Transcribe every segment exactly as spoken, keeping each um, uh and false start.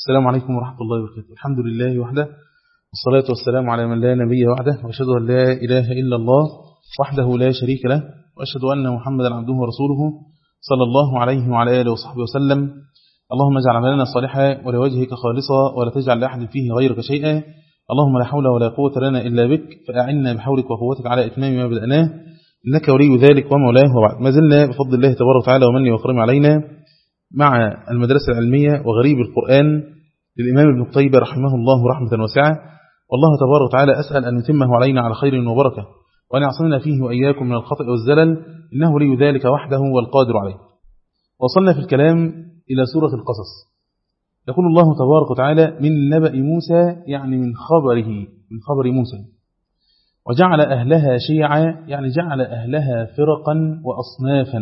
السلام عليكم ورحمة الله وبركاته. الحمد لله وحده، والصلاة والسلام على من لا نبي وحده، وأشهد أن لا إله إلا الله وحده لا شريك له، وأشهد أن محمدا عبده ورسوله صلى الله عليه وعلى آله وصحبه وسلم. اللهم اجعل عملنا صالحا ولوجهك خالصا ولا تجعل لأحد فيه غيرك شيئا. اللهم لا حول ولا قوة لنا إلا بك، فأعنا بحولك وقوتك على إتمام ما بدأناه، إنك ولي ذلك ومولاه. وبعد، ما زلنا بفضل الله تبارك وتعالى ومنه وكرمه علينا مع المدرسة العلمية وغريب القرآن للإمام ابن قتيبة رحمه الله رحمة واسعة. والله تبارك وتعالى أسأل أن يتمه علينا على خير وبركة، وأن يعصمنا فيه وإياكم من الخطأ والزلل، إنه ولي ذلك وحده والقادر عليه. وصلنا في الكلام إلى سورة القصص. يقول الله تبارك وتعالى: من نبأ موسى، يعني من خبره، من خبر موسى. وجعل أهلها شيعا، يعني جعل أهلها فرقا وأصنافا.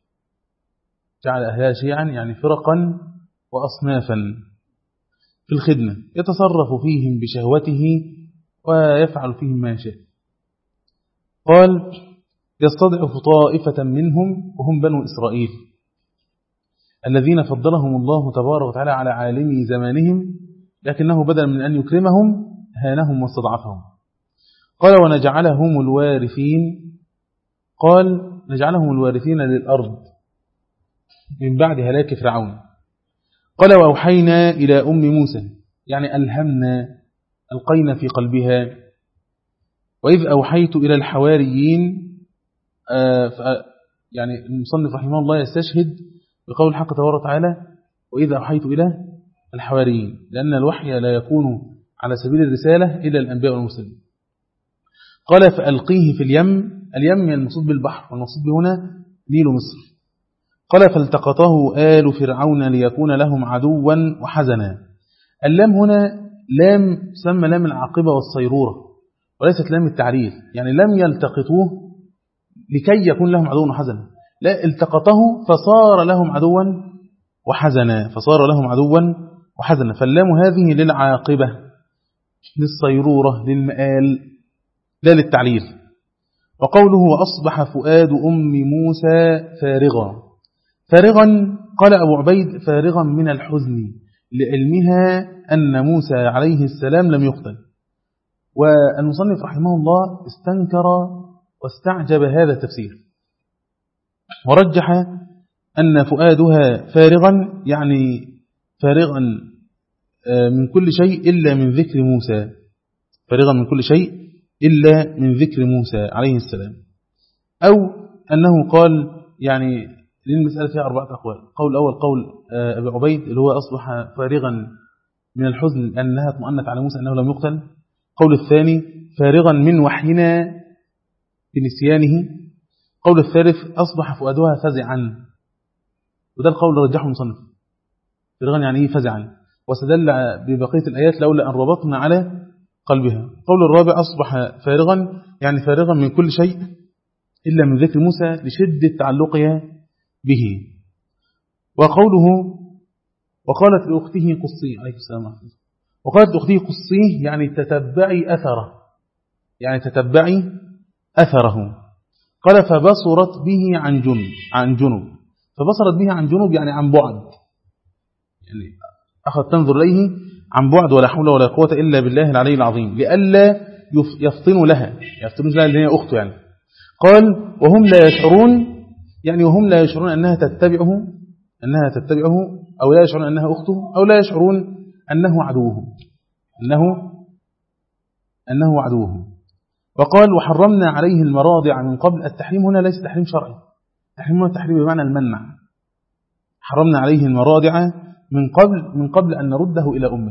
جعل أهلها شيعا يعني فرقا وأصنافا في الخدمة، يتصرف فيهم بشهوته ويفعل فيهم ما يشاء. قال: يستضعف طائفة منهم وهم بنو إسرائيل الذين فضلهم الله تبارك وتعالى على عالمي زمانهم، لكنه بدل من أن يكرمهم هانهم واستضعفهم. قال: ونجعلهم الوارثين. قال: نجعلهم الوارثين للأرض من بعد هلاك فرعون. قال: وأوحينا إلى أم موسى، يعني ألهمنا، ألقينا في قلبها. وإذ أوحيت إلى الحواريين، آه يعني المصنف رحمه الله يستشهد بقول الحق تبارك وتعالى: وإذ أوحيت إلى الحواريين، لأن الوحي لا يكون على سبيل الرسالة إلا الأنبياء والمرسلين. قال: فألقيه في اليم. اليم المقصود بالبحر، والمقصود هنا نيل مصر. قال: فالتقطه آل فرعون ليكون لهم عدوا وحزنا. اللام هنا لام تسمى لام العاقبة والصيرورة، وليست لام التعليل، يعني لم يلتقطوه لكي يكون لهم عدوا وحزنا، لا، التقطه فصار لهم عدوا وحزنا، فصار لهم عدوا وحزنا. فاللام هذه للعاقبة، للصيرورة، للمآل، لا للتعليل. وقوله: وأصبح فؤاد أم موسى فارغا. فارغا، قال أبو عبيد: فارغا من الحزن، لعلمها أن موسى عليه السلام لم يقتل. والمصنف رحمه الله استنكر واستعجب هذا التفسير، ورجح أن فؤادها فارغا يعني فارغا من كل شيء إلا من ذكر موسى، فارغا من كل شيء إلا من ذكر موسى عليه السلام. أو أنه قال، يعني للمسألة فيها أربعة أقوال. قول الأول قول أبي عبيد اللي هو أصبح فارغا من الحزن لأنها اطمأنت على موسى أنه لم يقتل. قول الثاني فارغا من وحينا بنسيانه. قول الثالث أصبح فؤادها فزعا، وده القول رجحه المصنف. فارغا يعني إيه فزعا، واستدل ببقية الآيات لولا أن ربطنا على قلبها. قول الرابع أصبح فارغا يعني فارغا من كل شيء إلا من ذكر موسى لشدة تعلقها به. وقوله: وقالت لأخته قصيه عليه السلام، وقالت لأخته قصيه يعني تتبعي أثره، يعني تتبعي أثره. قال: فبصرت به عن جنب، عن جنب فبصرت به عن جنب يعني عن بعد، يعني أخذت تنظر إليه عن بعد، ولا حول ولا قوة إلا بالله العلي العظيم، لئلا يفطنوا لها، يفطنوا لها اللي هي أخته يعني. قال: وهم لا يشعرون، يعني وهم لا يشعرون أنها تتبعه، أنها تتبعه، أو لا يشعرون أنها أخته، أو لا يشعرون أنه عدوهم، أنه أنه عدوهم. وقال: وحرمنا عليه المراضع من قبل. التحريم هنا ليس تحريم شرعي، التحريم هنا تحريم بمعنى المنع. حرمنا عليه المراضع من قبل من قبل أن نرده إلى أمه.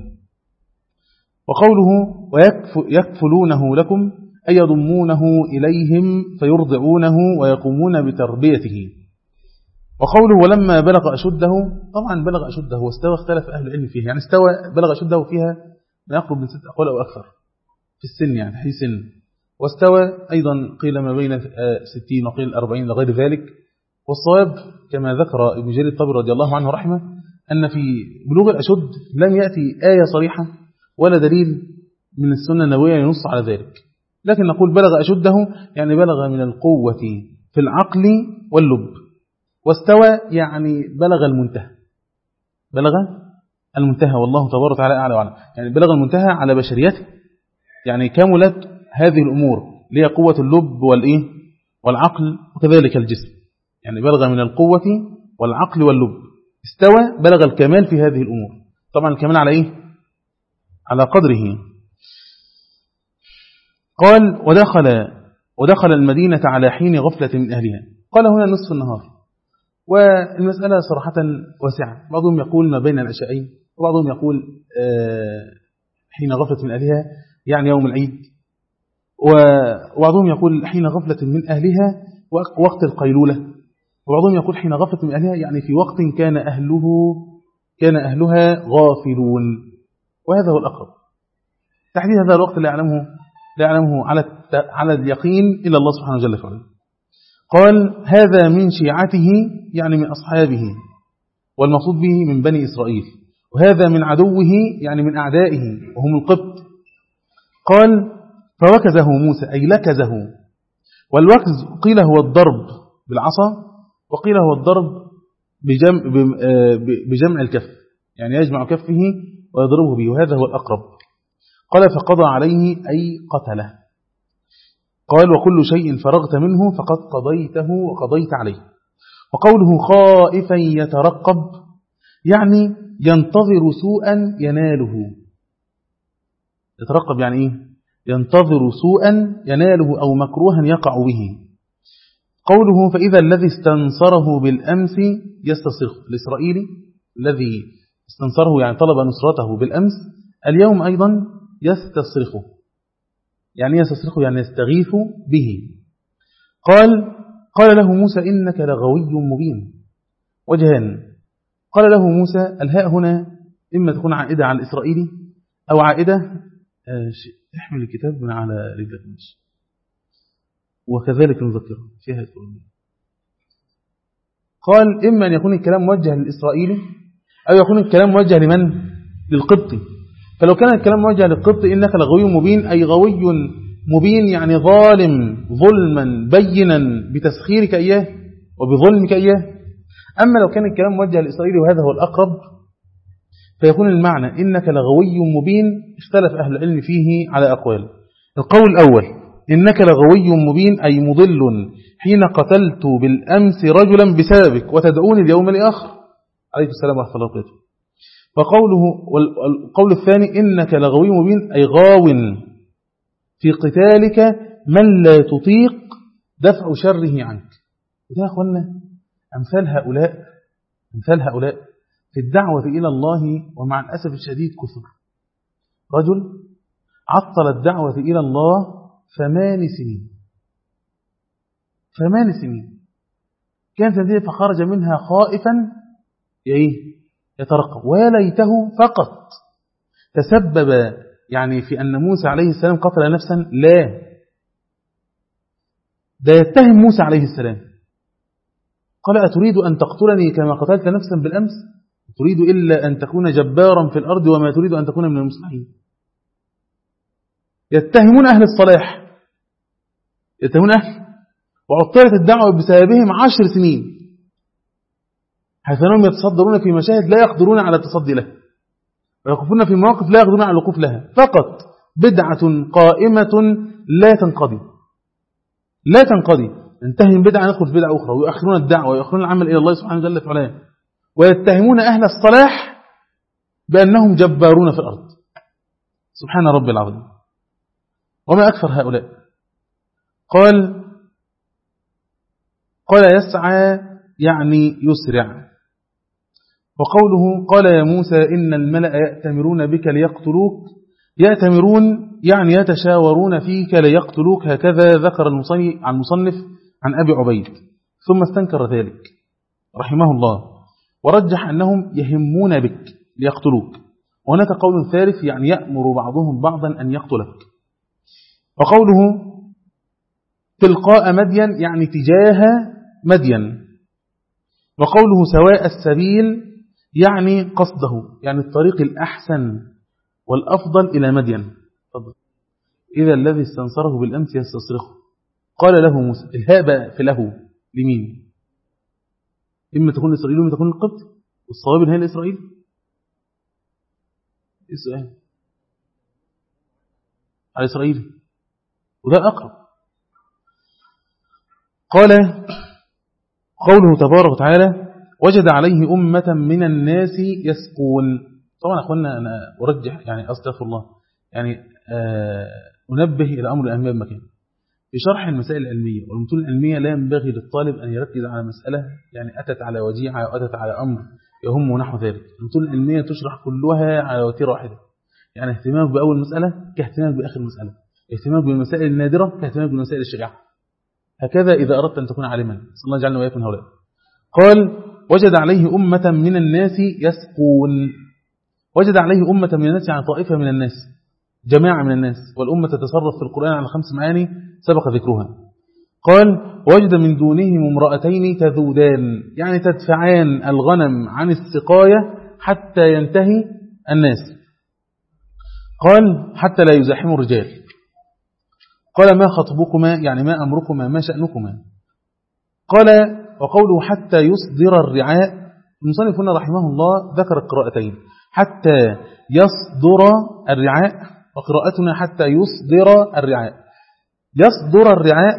وقوله: ويكفلونه لكم، أي يضمونه إليهم فيرضعونه ويقومون بتربيته. وقوله: ولما بلغ أشده، طبعا بلغ أشده واستوى اختلف أهل العلم فيها، يعني استوى بلغ أشده فيها ما يقرب من ست أقوال أو أكثر في السن، يعني حي سن. واستوى أيضا قيل ما بين ستين وقيل أربعين لغير ذلك. والصواب كما ذكر ابن جرير الطبري رضي الله عنه رحمه أن في بلوغ الأشد لم يأتي آية صريحة ولا دليل من السنة النبوية ينص على ذلك، لكن نقول بلغ أشده يعني بلغ من القوة في العقل واللب. واستوى يعني بلغ المنتهى، بلغ المنتهى، والله تبارك وتعالى أعلى وأعلم. يعني بلغ المنتهى على بشريته، يعني كملت هذه الأمور اللي هي قوة اللب والإيه والعقل وكذلك الجسم، يعني بلغ من القوة والعقل واللب، استوى بلغ الكمال في هذه الأمور. طبعا الكمال على إيه؟ على قدره. قال ودخل ودخل المدينة على حين غفلة من أهلها. قال هنا نصف النهار، والمسألة صراحة واسعة، بعضهم يقول ما بين العشاءين، وبعضهم يقول حين غفلة من أهلها يعني يوم العيد، وبعضهم يقول حين غفلة من أهلها وقت القيلولة، وبعضهم يقول حين غفلة من أهلها يعني في وقت كان أهله كان أهلها غافلون، وهذا هو الأقرب. تحديد هذا الوقت لا يعلمه لا يعلمه على على اليقين إلا الله سبحانه وجل وعلا. قال هذا من شيعته يعني من أصحابه، والمقصود به من بني إسرائيل، وهذا من عدوه يعني من أعدائه وهم القبط. قال فوكزه موسى أي لكزه، والوكز قيل هو الضرب بالعصا، وقيل هو الضرب بجمع, بجمع الكف، يعني يجمع كفه ويضربه به، وهذا هو الأقرب. قال فقضى عليه أي قتله. قال وكل شيء فرغت منه فقد قضيته وقضيت عليه. وقوله خائفا يترقب يعني ينتظر سوءا يناله. يترقب يعني إيه؟ ينتظر سوءا يناله أو مكروها يقع به. قوله فإذا الذي استنصره بالأمس يستصرخ، الإسرائيلي الذي استنصره يعني طلب نصرته بالأمس اليوم أيضا يستصرخه، يعني يستصرخه يعني يستغيث به. قال قال له موسى إنك لغوي مبين. وجهان. قال له موسى الهاء هنا إما تكون عائدة على الإسرائيلي أو عائدة احمل الكتاب من على رجلك ماشي، وكذلك نذكره فيها القرآن. قال إما أن يكون الكلام موجه للإسرائيلي أو يكون الكلام موجه لمن؟ للقبطي. فلو كان الكلام موجه للقبطي إنك لغوي مبين أي غوي مبين يعني ظالم ظلما بينا بتسخيرك إياه وبظلمك إياه. أما لو كان الكلام موجه للإسرائيلي وهذا هو الأقرب فيكون المعنى إنك لغوي مبين. اختلف أهل العلم فيه على أقوال. القول الأول إنك لغوي مبين أي مضل حين قتلت بالأمس رجلا بسببك وتدعوني اليوم لآخر عليه السلام ورحمة الله وبركاته. وقوله والقول الثاني إنك لغوي مبين أي غاو في قتالك من لا تطيق دفع شره عنك. وده يا أخوانا أمثال هؤلاء أمثال هؤلاء في الدعوة إلى الله، ومع الأسف الشديد كثر. رجل عطل الدعوة إلى الله ثمان سنين ثمان سنين كانت هذه فخرج منها خائفا يترقب، وليته فقط تسبب يعني في أن موسى عليه السلام قتل نفسا. لا، ده يتهم موسى عليه السلام. قال أتريد أن تقتلني كما قتلت نفسا بالأمس؟ تريد إلا أن تكون جبارا في الأرض وما تريد أن تكون من المصلحين. يتهمون أهل الصلاح، يتهمون أهل، وعطلت الدعوة بسببهم عشر سنين، حيث أنهم يتصدرون في مشاهد لا يقدرون على التصدي لها، ويقفون في مواقف لا يقدرون على الوقوف لها. فقط بدعة قائمة لا تنقضي لا تنقضي انتهي بدعة ندخل في بدعة أخرى، ويؤخرون الدعوة ويؤخرون العمل إلى الله سبحانه وتعالى فعلان، ويتهمون أهل الصلاح بأنهم جبارون في الأرض. سبحان رب العظيم. وما أكثر هؤلاء. قال قال يسعى يعني يسرع. وقوله قال يا موسى إن الملأ يأتمرون بك ليقتلوك. يأتمرون يعني يتشاورون فيك ليقتلوك، هكذا ذكر المصنف عن أبي عبيد، ثم استنكر ذلك رحمه الله ورجح أنهم يهمون بك ليقتلوك. وهناك قول ثالث يعني يأمر بعضهم بعضا أن يقتلك. وقوله تلقاء مدين يعني تجاه مدين. وقوله سواء السبيل يعني قصده، يعني الطريق الأحسن والأفضل إلى مدين. إذا الذي استنصره بالأمس يستصرخه. قال له موسى الهاء بقى في له لمين؟ إما تكون إسرائيل وإما تكون القبط، والصواب الهاء الإسرائيل. إيه السؤال؟ على إسرائيل، وده أقرب. قال قوله تبارك وتعالى وجد عليه أمة من الناس يسقون. طبعا أخوانا أنا أرجح يعني أستغفر الله يعني آه أنبه إلى أمر الأهمية بمكان. في شرح المسائل العلمية والمتون العلمية لا ينبغي للطالب أن يركز على مسألة يعني أتت على وجيعة أو أتت على أمر يهم ونحو ذلك. المتون العلمية تشرح كلها على وتيرة واحدة، يعني اهتمامك بأول مسألة كاهتمامك بآخر مسألة، اهتمامك بالمسائل النادرة كاهتمامك بالمسائل الشائعة، هكذا إذا أردت أن تكون عالما. صلى الله يجعلنا وإياكم هؤلاء. قال وجد عليه أمة من الناس يسقون. وجد عليه أمة من الناس يعني طائفة من الناس، جماعة من الناس، والأمة تتصرف في القرآن على خمس معاني سبق ذكرها. قال وجد من دونهم امرأتين تذودان يعني تدفعان الغنم عن السقاية حتى ينتهي الناس. قال حتى لا يزاحموا الرجال. قال ما خطبكما يعني ما أمركما ما شأنكما. قال وقوله حتى يصدر الرعاء، المصنف هنا رحمه الله ذكر القراءتين حتى يصدر الرعاء وقراءتنا حتى يصدر الرعاء. يصدر الرعاء،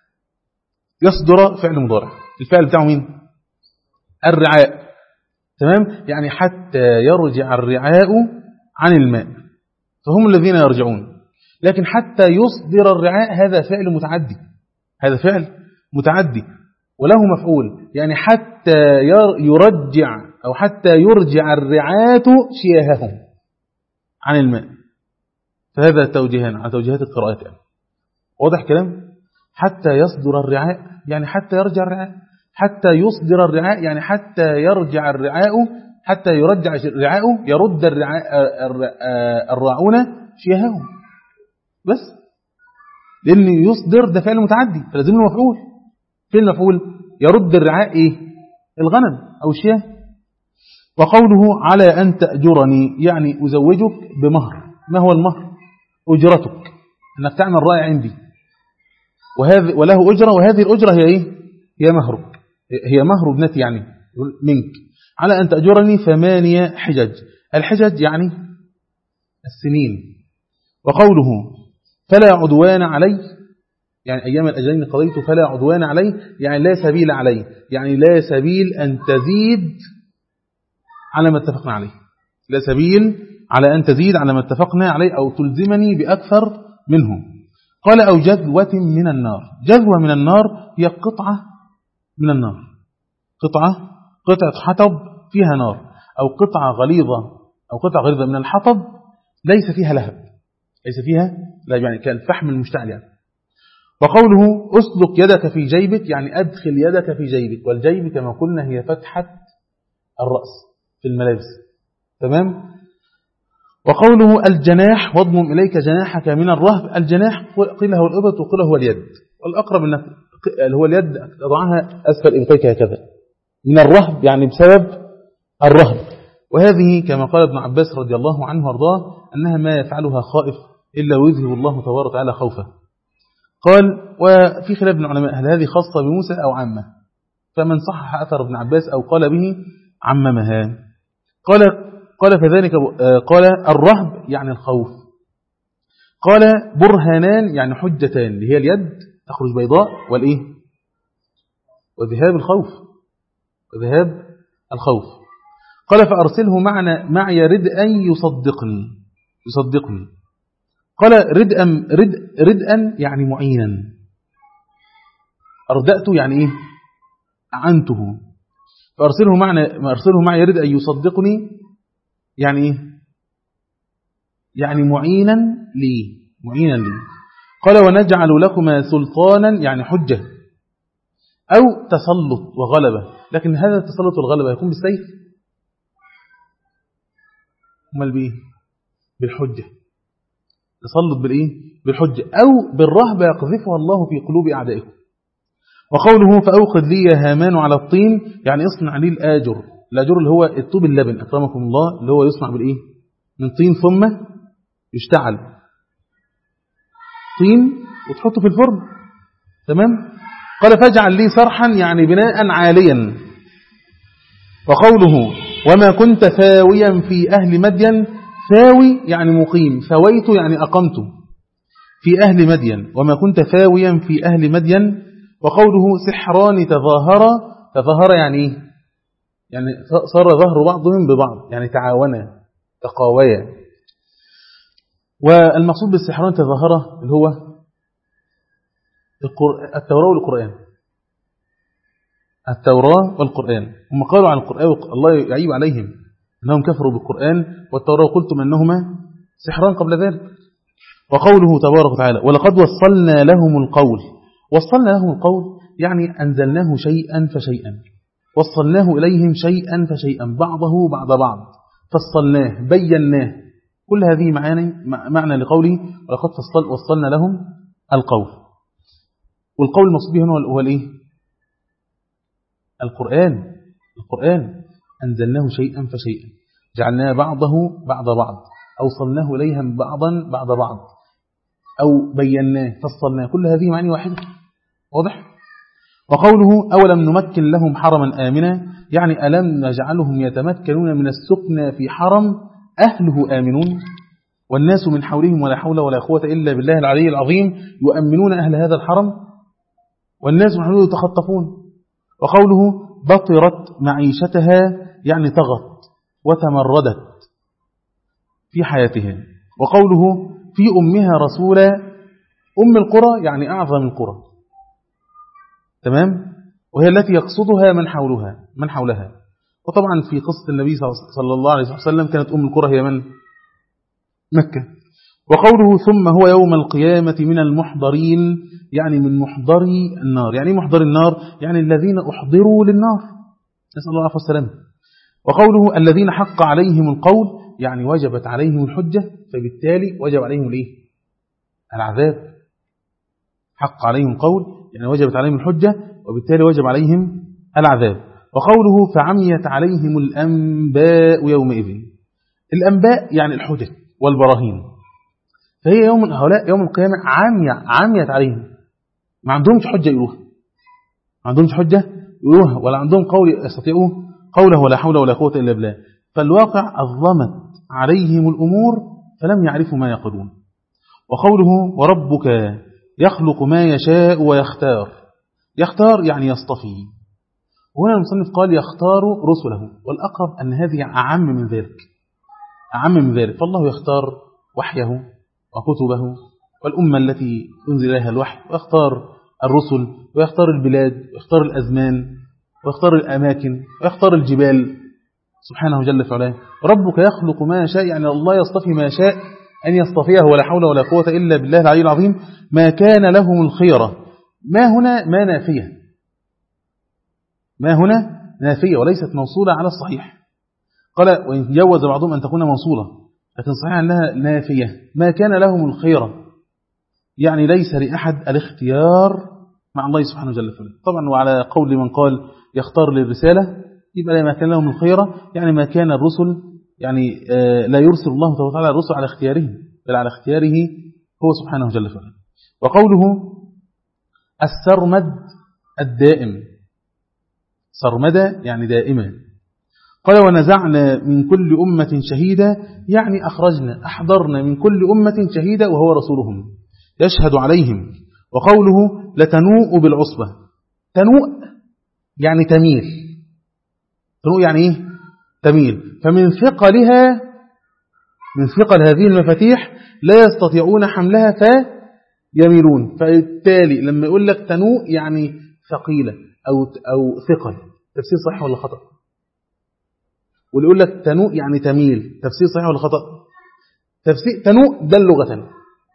يصدر فعل مضارع، الفعل بتاعه مين؟ الرعاء، تمام؟ يعني حتى يرجع الرعاء عن الماء فهم الذين يرجعون. لكن حتى يصدر الرعاء هذا فعل متعدي، هذا فعل متعدي وله مفعول، يعني حتى يرجع أو حتى يرجع الرعاة شياههم عن الماء. فهذا توجيهان على توجيهات القراءات يعني. واضح كلام؟ حتى يصدر الرعاء يعني حتى يرجع الرعاء، حتى يصدر الرعاء يعني حتى يرجع الرعاء، حتى يرجع الرعاء يرد الرعاء الراعون شياههم بس، لأن يصدر ده فعل متعدي فلازم له مفعول. فين المفعول؟ يرد الرعاء إيه؟ الغنم أو الشياه. وقوله على أن تأجرني يعني أزوجك بمهر. ما هو المهر؟ أجرتك، أنك تعمل رائع عندي وهذا وله أجرة، وهذه الأجرة هي إيه؟ هي مهرك، هي مهر ابنتي يعني منك. على أن تأجرني ثمانية حجج. الحجج يعني السنين. وقوله فلا عدوان علي يعني أيام الأجلين قضيت فلا عدوان علي يعني لا سبيل علي، يعني لا سبيل أن تزيد على ما اتفقنا عليه، لا سبيل على أن تزيد على ما اتفقنا عليه أو تلزمني بأكثر منه. قال أو جذوة من النار. جذوة من النار هي قطعة من النار، قطعة قطعة حطب فيها نار، أو قطعة غليظة أو قطعة غليظة من الحطب ليس فيها لهب، ليس فيها لا يعني كالفحم المشتعل يعني. وقوله أسلك يدك في جيبك يعني أدخل يدك في جيبك، والجيب كما قلنا هي فتحة الرأس في الملابس، تمام. وقوله الجناح واضمم إليك جناحك من الرهب. الجناح قيل هو الإبط وقيل هو اليد، والأقرب أنك هو اليد تضعها أسفل إبطيك هكذا من الرهب يعني بسبب الرهب. وهذه كما قال ابن عباس رضي الله عنه وارضاه أنها ما يفعلها خائف إلا ويذهب الله تبارك وتعالى خوفه. قال وفي خلاف ابن العلماء هل هذه خاصة بموسى أو عامة، فمن صحح أثر ابن عباس أو قال به عممها. قال قال فذلك قال الرهب يعني الخوف. قال برهانان يعني حجتان اللي هي اليد تخرج بيضاء والإيه وذهاب الخوف وذهاب الخوف. قال فأرسله معنا معي ردءا يصدقني يصدقني. قال ردءا رد ردءا يعني معينا. أردأته يعني إيه أعنته. فأرسله معنا أرسله معي ردءا يصدقني يعني إيه يعني معينا لي معينا لي. قال ونجعل لكما سلطانا يعني حجة أو تسلط وغلبة، لكن هذا التسلط والغلبة يكون بالسيف امال بايه؟ بالحجة. تسلط بالايه؟ بالحجة أو بالرهبة يقذفها الله في قلوب أعدائكم. وقوله فأوقد لي يا هامان على الطين يعني اصنع لي الآجر. الآجر اللي هو الطوب اللبن أكرمكم الله، اللي هو يصنع بالايه؟ من طين ثم يشتعل طين وتحطه في الفرن، تمام. قال فاجعل لي صرحا يعني بناء عاليا. وقوله وما كنت ثاويا في أهل مدين ثاوي يعني مقيم، ثويت يعني أقمت في أهل مدين وما كنت ثاويا في أهل مدين. وقوله سحران تظاهر، تظاهر يعني إيه؟ يعني صار ظهر بعضهم ببعض، يعني تعاونا تقاويا. والمقصود بالسحران تظاهر اللي هو التوراة والقرآن، التوراة والقرآن. هم قالوا عن القرآن الله يعيب عليهم أنهم كفروا بالقرآن والتوراة وقلتم أنهما سحران قبل ذلك. وقوله تبارك وتعالى ولقد وصلنا لهم القول، وصلنا لهم القول يعني أنزلناه شيئا فشيئا، وصلناه إليهم شيئا فشيئا، بعضه بعد بعض، فصلناه بيناه. كل هذه معاني معنى لقوله ولقد فصل وصلنا لهم القول. والقول المقصود به هنا هو الايه؟ القرآن. القرآن أنزلناه شيئا فشيئا، جعلناه بعضه بعد بعض، أوصلناه إليهم بعضا بعد بعض، أو بيناه فصلناه. كل هذه معاني واحدة، واضح؟ وقوله أولم نمكن لهم حرما آمنا، يعني ألم نجعلهم يتمكنون من السكن في حرم أهله آمنون والناس من حولهم ولا حول ولا قوة إلا بالله العلي العظيم يؤمنون أهل هذا الحرم والناس من حولهم يتخطفون. وقوله بطرت معيشتها يعني طغت وتمردت في حياتها. وقوله في أمها رسولا، أم القرى يعني أعظم القرى، تمام، وهي التي يقصدها من حولها من حولها. وطبعا في قصة النبي صلى الله عليه وسلم كانت أم القرى هي من؟ مكة. وقوله ثم هو يوم القيامة من المحضرين، يعني من محضري النار. يعني محضر النار يعني الذين أحضروا للنار، نسأل الله العافية والسلامة. وقوله الذين حق عليهم القول يعني وجبت عليهم الحجة، فبالتالي وجب عليهم الايه؟ العذاب. حق عليهم القول يعني وجبت عليهم الحجة وبالتالي وجب عليهم العذاب. وقوله فعميت عليهم الأنباء يومئذ، الأنباء يعني الحجج والبراهين، فهي يوم هؤلاء يوم القيامة عمي عميت عليهم، ما عندهمش حجة يقولوها، ما عندهمش حجة يقولوها ولا عندهم قول يستطيعوا قوله ولا حول ولا قوة إلا بالله. فالواقع أظلمت عليهم الأمور فلم يعرفوا ما يقولون. وقوله وربك يخلق ما يشاء ويختار، يختار يعني يصطفي. وهنا المصنف قال يختار رسله، والأقرب أن هذه أعم من ذلك، أعم من ذلك. فالله يختار وحيه وكتبه والأمة التي ينزل إليها الوحي، ويختار الرسل ويختار البلاد ويختار الأزمان ويختار الأماكن ويختار الجبال سبحانه جل في علاه. ربك يخلق ما يشاء يعني الله يصطفي ما يشاء أن يصطفيه ولا حول ولا قوة إلا بالله العلي العظيم. ما كان لهم الخيرة، ما هنا ما نافية، ما هنا نافية وليست موصولة على الصحيح. قال وإن جوز بعضهم أن تكون موصولة لكن صحيح أنها نافية. ما كان لهم الخيرة يعني ليس لأحد الاختيار مع الله سبحانه جل في علاه. طبعا وعلى قول من قال يختار للرسالة يبقى ما كان لهم الخيرة يعني ما كان الرسل يعني لا يرسل الله تعالى الرسل على اختيارهم بل على اختياره هو سبحانه جل في علاه. وقوله السرمد الدائم، سرمدة يعني دائما. قال ونزعنا من كل أمة شهيدا يعني أخرجنا أحضرنا من كل أمة شهيدا وهو رسولهم يشهد عليهم. وقوله لتنوء بالعصبة، تنوء يعني تميل، تنوء يعني إيه؟ تميل. فمن ثقلها، من ثقل هذه المفاتيح لا يستطيعون حملها فيميلون. فبالتالي لما يقول لك تنوء يعني ثقيلة أو أو ثقل، تفسير صحيح ولا خطأ؟ واللي يقول لك تنوء يعني تميل، تفسير صحيح ولا خطأ؟ تفسير تنوء ده لغة،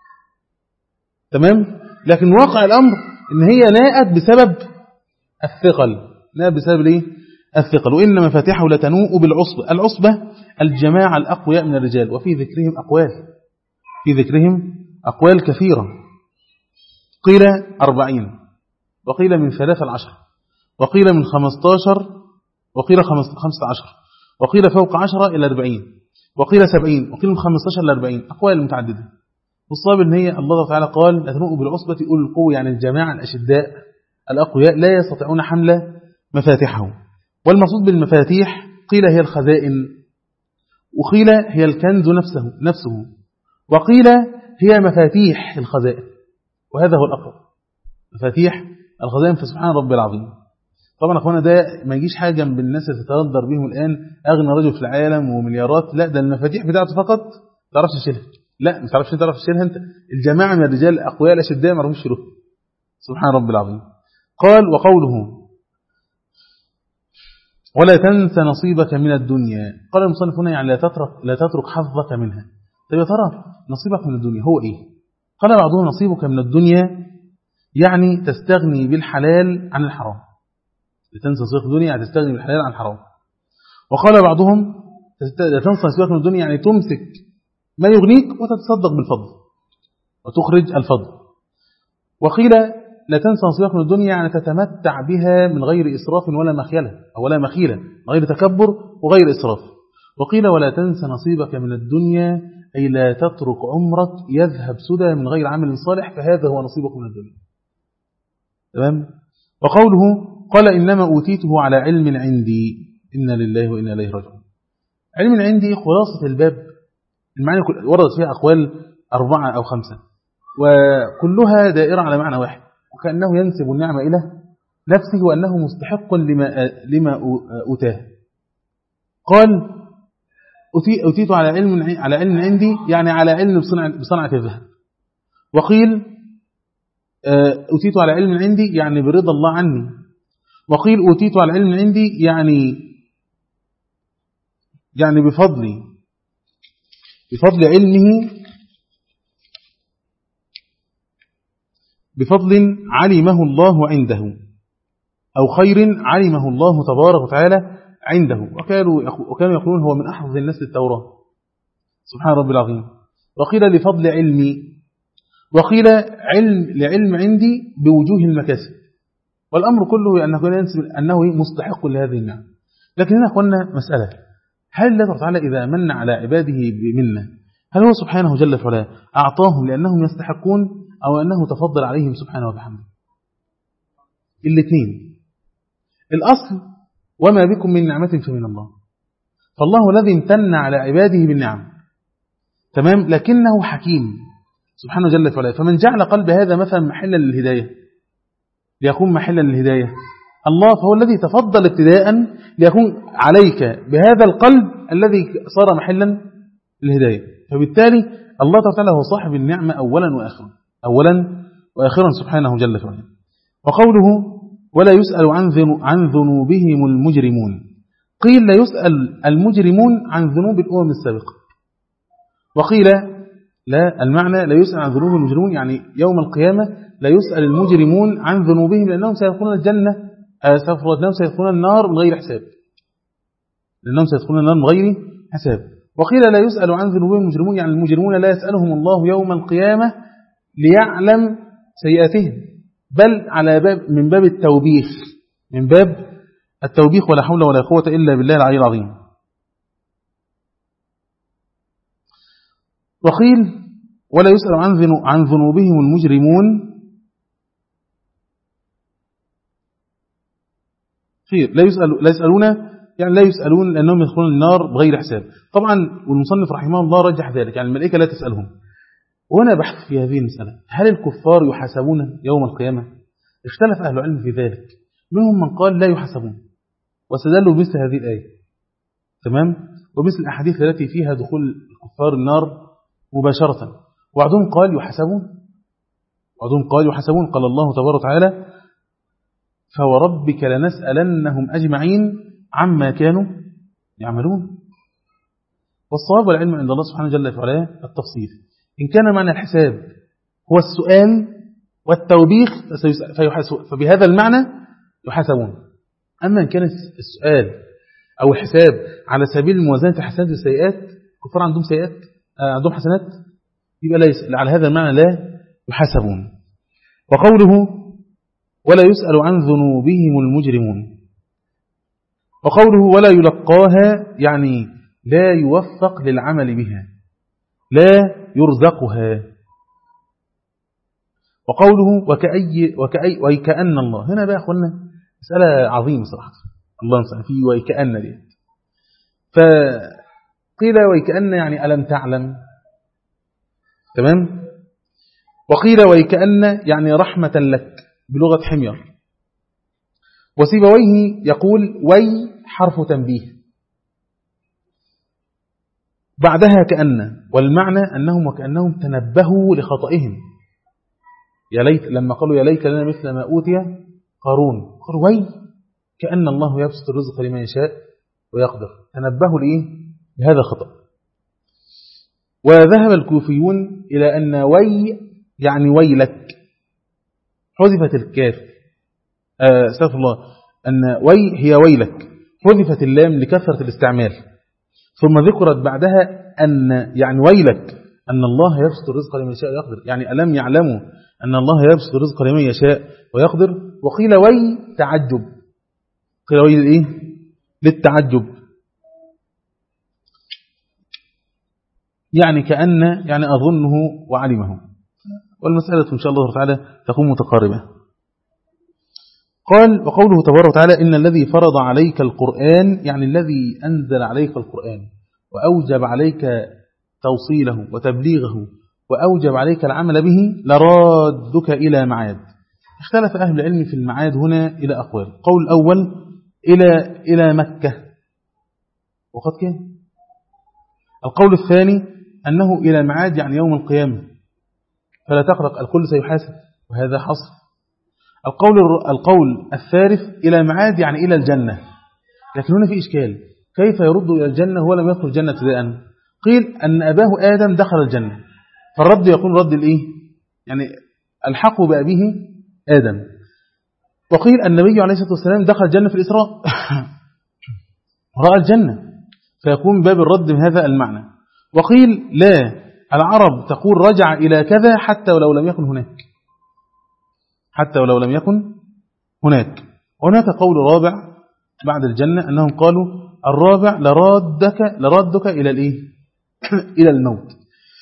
تمام. لكن واقع الأمر إن هي ناءت بسبب الثقل، ناءت بسبب الايه؟ الثقل. وإن مفاتيحه لتنوء بالعصبة، العصبة الجماعة الأقوياء من الرجال. وفي ذكرهم أقوال، في ذكرهم أقوال كثيرة، قيل أربعين وقيل من ثلاثة العشر وقيل من خمستاشر وقيل خمسة عشر وقيل فوق عشرة إلى أربعين وقيل سبعين وقيل من خمستاشر إلى أربعين، أقوال متعددة. والصواب إن هي الله تعالى قال لتنوء بالعصبة أولي القوة يعني الجماعة الأشداء الأقوياء لا يستطيعون حمل مفاتيحه. والمقصود بالمفاتيح قيل هي الخزائن وقيل هي الكنز نفسه, نفسه وقيل هي مفاتيح الخزائن، وهذا هو الأقرب، مفاتيح الخزائن. فسبحان ربي العظيم. طبعا أخوانا ده ما يجيش حاجة جنب الناس اللي تتغدر بهم الآن أغنى رجل في العالم ومليارات، لا ده المفاتيح بتاعته فقط ما تعرفش تشيلها، لا ما تعرفش تعرف تشيلها أنت، الجماعة من الرجال الأقوياء الأشداء ما عرفوش يشيلوها. سبحان ربي العظيم. قال وقوله ولا تنسى نصيبك من الدنيا، قال المصنف هنا يعني لا تترك لا تترك حظك منها. طيب يا ترى نصيبك من الدنيا هو إيه؟ قال بعضهم نصيبك من الدنيا يعني تستغني بالحلال عن الحرام، لتنسى نصيبك من الدنيا يعني تستغني بالحلال عن الحرام. وقال بعضهم لا تنسى نصيبك من الدنيا يعني تمسك ما يغنيك وتتصدق بالفضل وتخرج الفضل. وقيل لا تنسى نصيبك من الدنيا يعني تتمتع بها من غير إسراف ولا مخيلة أو ولا مخيلة، من غير تكبر وغير إسراف. وقيل ولا تنسى نصيبك من الدنيا أي لا تترك عمرك يذهب سدى من غير عمل صالح، فهذا هو نصيبك من الدنيا. تمام. وقوله قال إنما أوتيته على علم عندي، إنا لله وإنا إليه راجعون. علم عندي خلاصة الباب، المعنى وردت فيها أقوال أربعة أو خمسة وكلها دائرة على معنى واحد، وكأنه ينسب النعمة إلى نفسه وأنه مستحق لما لما أتاه. قال أتيت على علم على علم عندي يعني على علم بصنعة الذهب. وقيل أتيت على علم عندي يعني برضا الله عني. وقيل أتيت على علم عندي يعني يعني بفضل بفضل علمه بفضل علمه الله عنده أو خير علمه الله تبارك وتعالى عنده. وكانوا وكانوا يقولون هو من أحفظ الناس للتوراة. سبحان ربي العظيم. وقيل لفضل علمي. وقيل علم لعلم عندي بوجوه المكاسب. والأمر كله أنه أنه مستحق لهذه النعم. لكن هنا قلنا مسألة، هل الله تعالى إذا من على عباده بمنه هل هو سبحانه جل وعلا أعطاهم لأنهم يستحقون أو أنه تفضل عليهم سبحانه وبحمده؟ الاثنين. الأصل وما بكم من نعمة فمن الله، فالله الذي امتن على عباده بالنعم تمام، لكنه حكيم سبحانه جل وعلا. فمن جعل قلب هذا مثلا محلا للهداية ليكون محلا للهداية الله، فهو الذي تفضل ابتداء ليكون عليك بهذا القلب الذي صار محلا للهداية. فبالتالي الله تعالى هو صاحب النعمة أولا وآخرا أولا وآخرا سبحانه جل وعلا. وقوله ولا يسأل عن ذنوبهم المجرمون، قيل لا يسأل المجرمون عن ذنوب الأمم السابقة. وقيل لا المعنى لا يسأل عن ذنوب المجرمون يعني يوم القيامة لا يسأل المجرمون عن ذنوبهم لأنهم سيدخلون الجنة سيدخلون لأنهم سيدخلون النار من غير حساب لأنهم سيدخلون النار من غير حساب. وقيل لا يسأل عن ذنوبهم المجرمون يعني المجرمون لا يسألهم الله يوم القيامة ليعلم سيئاتهم، بل على باب من باب التوبيخ من باب التوبيخ ولا حول ولا قوة إلا بالله العلي العظيم. وقيل ولا يسأل عن ذنوبهم المجرمون خير لا يسأل لا يسألون يعني لا يسألون لأنهم يدخلون النار بغير حساب. طبعا والمصنف رحمه الله رجح ذلك يعني الملائكة لا تسألهم. وهنا بحث في هذه المسألة، هل الكفار يحاسبون يوم القيامة؟ اختلف أهل العلم في ذلك، منهم من قال لا يحاسبون واستدلوا بمثل هذه الآية تمام، ومثل الأحاديث التي فيها دخول الكفار النار مباشرة. وبعضهم قال يحاسبون وبعضهم قال يحاسبون قال الله تبارك وتعالى فوربك لنسألنهم أجمعين عما كانوا يعملون. والصواب والعلم عند الله سبحانه جل وعلا التفصيل. إن كان معنى الحساب هو السؤال والتوبيخ فبهذا المعنى يحاسبون. أما إن كان السؤال أو الحساب على سبيل موازنة حسنات والسيئات، كفار عندهم سيئات عندهم حسنات، يبقى لا يسأل على هذا المعنى لا يحاسبون. وقوله ولا يسأل عن ذنوبهم المجرمون. وقوله ولا يلقاها يعني لا يوفق للعمل بها لا يرزقها. وقوله وكأي وكأي وكأن الله، هنا بقى أخوانا مسألة عظيمة صراحة الله نسأل فيه وكأن دي. قيل ويكأن يعني ألم تعلم، تمام. وقيل ويكأن يعني رحمة لك بلغة حمير. وسيبويه يقول وي حرف تنبيه بعدها كأن، والمعنى أنهم وكأنهم تنبهوا لخطئهم. يا ليت لما قالوا يا ليت لنا مثل ما أوتي قارون، قالوا وي كأن الله يبسط الرزق لمن يشاء ويقدر، تنبهوا لإيه؟ لهذا خطأ. وذهب الكوفيون إلى أن وي يعني ويلك، حذفت الكاف، استغفر الله، أن وي هي ويلك، حذفت اللام لكثرة الاستعمال، ثم ذكرت بعدها أن يعني ويلك أن الله يبسط الرزق لمن يشاء ويقدر، يعني ألم يعلموا أن الله يبسط الرزق لمن يشاء ويقدر. وقيل وي تعجب، قيل وي لإيه؟ للتعجب، يعني كأن يعني أظنه وعلمه، والمسألة إن شاء الله تعالى تكون متقاربة. قال وقوله تبارك وتعالى إن الذي فرض عليك القرآن، يعني الذي أنزل عليك القرآن وأوجب عليك توصيله وتبليغه وأوجب عليك العمل به لرادك إلى معاد. اختلف أهل العلم في المعاد هنا إلى أقوال. قول الأول إلى إلى مكة وقد كان. القول الثاني أنه إلى معاد يعني يوم القيامة، فلا تقلق الكل سيحاسب، وهذا حصر. القول القول الثالث إلى معاد يعني إلى الجنة، لكن هنا في إشكال، كيف يرد إلى الجنة هو لم يدخل الجنة ابتداء؟ قيل أن أباه آدم دخل الجنة، فالرد يكون رد الإيه؟ يعني الحق بأبيه آدم. وقيل النبي عليه الصلاة والسلام دخل الجنة في الإسراء رأى الجنة، فيكون باب الرد من هذا المعنى. وقيل لا، العرب تقول رجع إلى كذا حتى ولو لم يكن هناك، حتى ولو لم يكن هناك. هناك قول رابع بعد الجنة أنهم قالوا الرابع لرادك لرادك إلى الإيه؟ إلى الموت.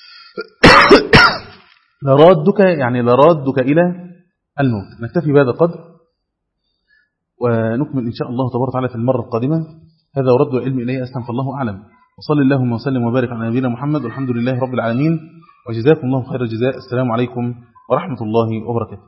لرادك يعني لرادك إلى الموت. نكتفي بهذا القدر ونكمل إن شاء الله تبارك وتعالى في المرة القادمة. هذا ورد العلم إليه أسلم، فالله أعلم. وصلى اللهم وسلم وبارك على نبينا محمد، والحمد لله رب العالمين، وجزاكم الله خير الجزاء. السلام عليكم ورحمة الله وبركاته.